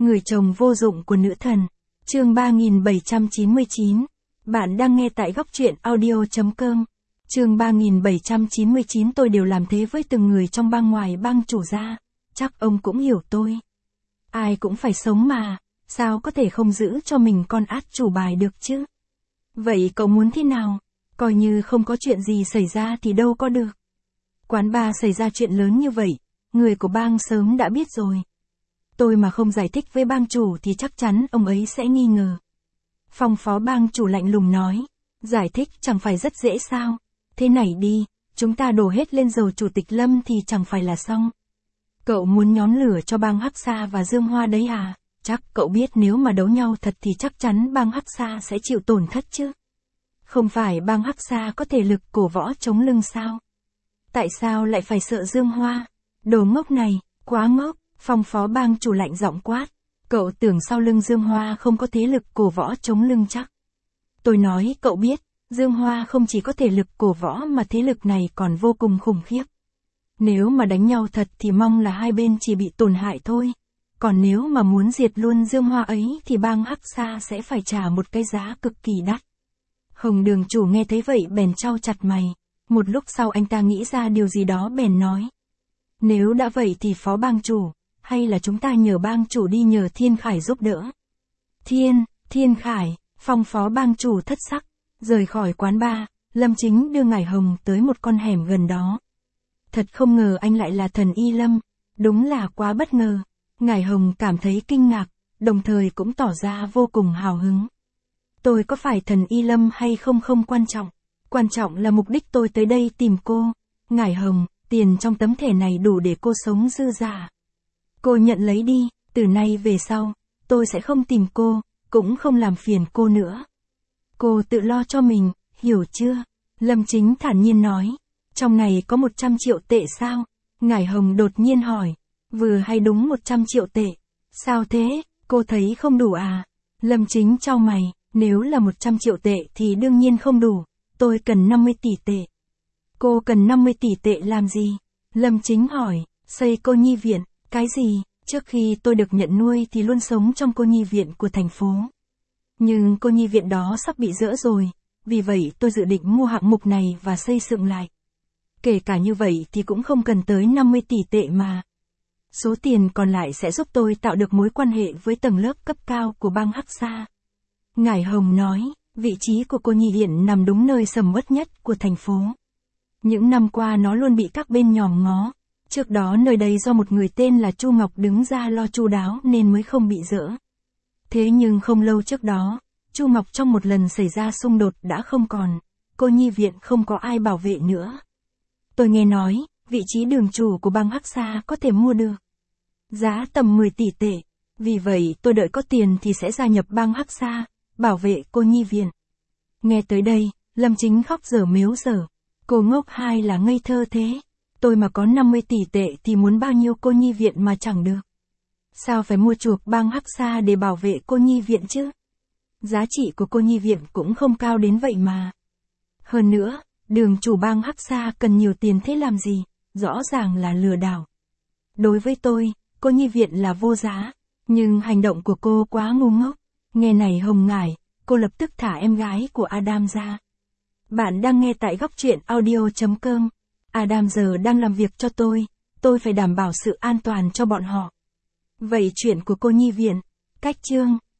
Người chồng vô dụng của nữ thần. Chương 3799. Bạn đang nghe tại góc truyện audio.com. Chương 3799. Tôi đều làm thế với từng người trong bang ngoài bang chủ gia. Chắc ông cũng hiểu tôi. Ai cũng phải sống mà, sao có thể không giữ cho mình con át chủ bài được chứ? Vậy cậu muốn thế nào? Coi như không có chuyện gì xảy ra thì đâu có được. Quán bar xảy ra chuyện lớn như vậy, người của bang sớm đã biết rồi. Tôi mà không giải thích với bang chủ thì chắc chắn ông ấy sẽ nghi ngờ. Phong phó bang chủ lạnh lùng nói, giải thích chẳng phải rất dễ sao? Thế này đi, chúng ta đổ hết lên dầu chủ tịch Lâm thì chẳng phải là xong. Cậu muốn nhóm lửa cho bang Hắc Sa và Dương Hoa đấy à? Chắc cậu biết nếu mà đấu nhau thật thì chắc chắn bang Hắc Sa sẽ chịu tổn thất chứ. Không phải bang Hắc Sa có thể lực cổ võ chống lưng sao? Tại sao lại phải sợ Dương Hoa? Đồ ngốc này, quá ngốc. Phong phó bang chủ lạnh giọng quát. Cậu tưởng sau lưng Dương Hoa không có thế lực cổ võ chống lưng chắc. Tôi nói cậu biết, Dương Hoa không chỉ có thể lực cổ võ mà thế lực này còn vô cùng khủng khiếp. Nếu mà đánh nhau thật thì mong là hai bên chỉ bị tổn hại thôi. Còn nếu mà muốn diệt luôn Dương Hoa ấy thì bang Hắc Sa sẽ phải trả một cái giá cực kỳ đắt. Hồng Đường chủ nghe thấy vậy bèn trao chặt mày. Một lúc sau anh ta nghĩ ra điều gì đó bèn nói. Nếu đã vậy thì phó bang chủ, hay là chúng ta nhờ bang chủ đi nhờ Thiên Khải giúp đỡ. Thiên Khải, phong phó bang chủ thất sắc, rời khỏi quán bar, Lâm Chính đưa Ngải Hồng tới một con hẻm gần đó. Thật không ngờ anh lại là thần Y Lâm, đúng là quá bất ngờ. Ngải Hồng cảm thấy kinh ngạc, đồng thời cũng tỏ ra vô cùng hào hứng. Tôi có phải thần Y Lâm hay không không quan trọng là mục đích tôi tới đây tìm cô. Ngải Hồng, tiền trong tấm thẻ này đủ để cô sống dư dả. Cô nhận lấy đi, từ nay về sau, tôi sẽ không tìm cô, cũng không làm phiền cô nữa. Cô tự lo cho mình, hiểu chưa? Lâm Chính thản nhiên nói. Trong này có 100 triệu tệ sao? Ngải Hồng đột nhiên hỏi. Vừa hay đúng 100 triệu tệ. Sao thế? Cô thấy không đủ à? Lâm Chính chau mày. Nếu là 100 triệu tệ thì đương nhiên không đủ. Tôi cần 50 tỷ tệ. Cô cần 50 tỷ tệ làm gì? Lâm Chính hỏi. Xây cô nhi viện. Cái gì? Trước khi tôi được nhận nuôi thì luôn sống trong cô nhi viện của thành phố. Nhưng cô nhi viện đó sắp bị dỡ rồi. Vì vậy tôi dự định mua hạng mục này và xây dựng lại. Kể cả như vậy thì cũng không cần tới 50 tỷ tệ mà. Số tiền còn lại sẽ giúp tôi tạo được mối quan hệ với tầng lớp cấp cao của bang Hắc Sa. Ngải Hồng nói, vị trí của cô nhi viện nằm đúng nơi sầm uất nhất của thành phố. Những năm qua nó luôn bị các bên nhòm ngó. Trước đó nơi đây do một người tên là Chu Ngọc đứng ra lo chu đáo nên mới không bị dỡ. Thế nhưng không lâu trước đó, Chu Ngọc trong một lần xảy ra xung đột đã không còn, cô nhi viện không có ai bảo vệ nữa. Tôi nghe nói, vị trí đường chủ của bang Hắc Sa có thể mua được. Giá tầm 10 tỷ tệ, vì vậy tôi đợi có tiền thì sẽ gia nhập bang Hắc Sa, bảo vệ cô nhi viện. Nghe tới đây, Lâm Chính khóc dở mếu dở. Cô ngốc hay là ngây thơ thế? Tôi mà có 50 tỷ tệ thì muốn bao nhiêu cô nhi viện mà chẳng được. Sao phải mua chuộc bang Hắc Sa để bảo vệ cô nhi viện chứ? Giá trị của cô nhi viện cũng không cao đến vậy mà. Hơn nữa, đường chủ bang Hắc Sa cần nhiều tiền thế làm gì? Rõ ràng là lừa đảo. Đối với tôi, cô nhi viện là vô giá. Nhưng hành động của cô quá ngu ngốc. Nghe này Hồng Ngải, cô lập tức thả em gái của Adam ra. Bạn đang nghe tại góc truyện audio.com. Adam giờ đang làm việc cho tôi phải đảm bảo sự an toàn cho bọn họ. Vậy chuyện của cô nhi viện, cách chương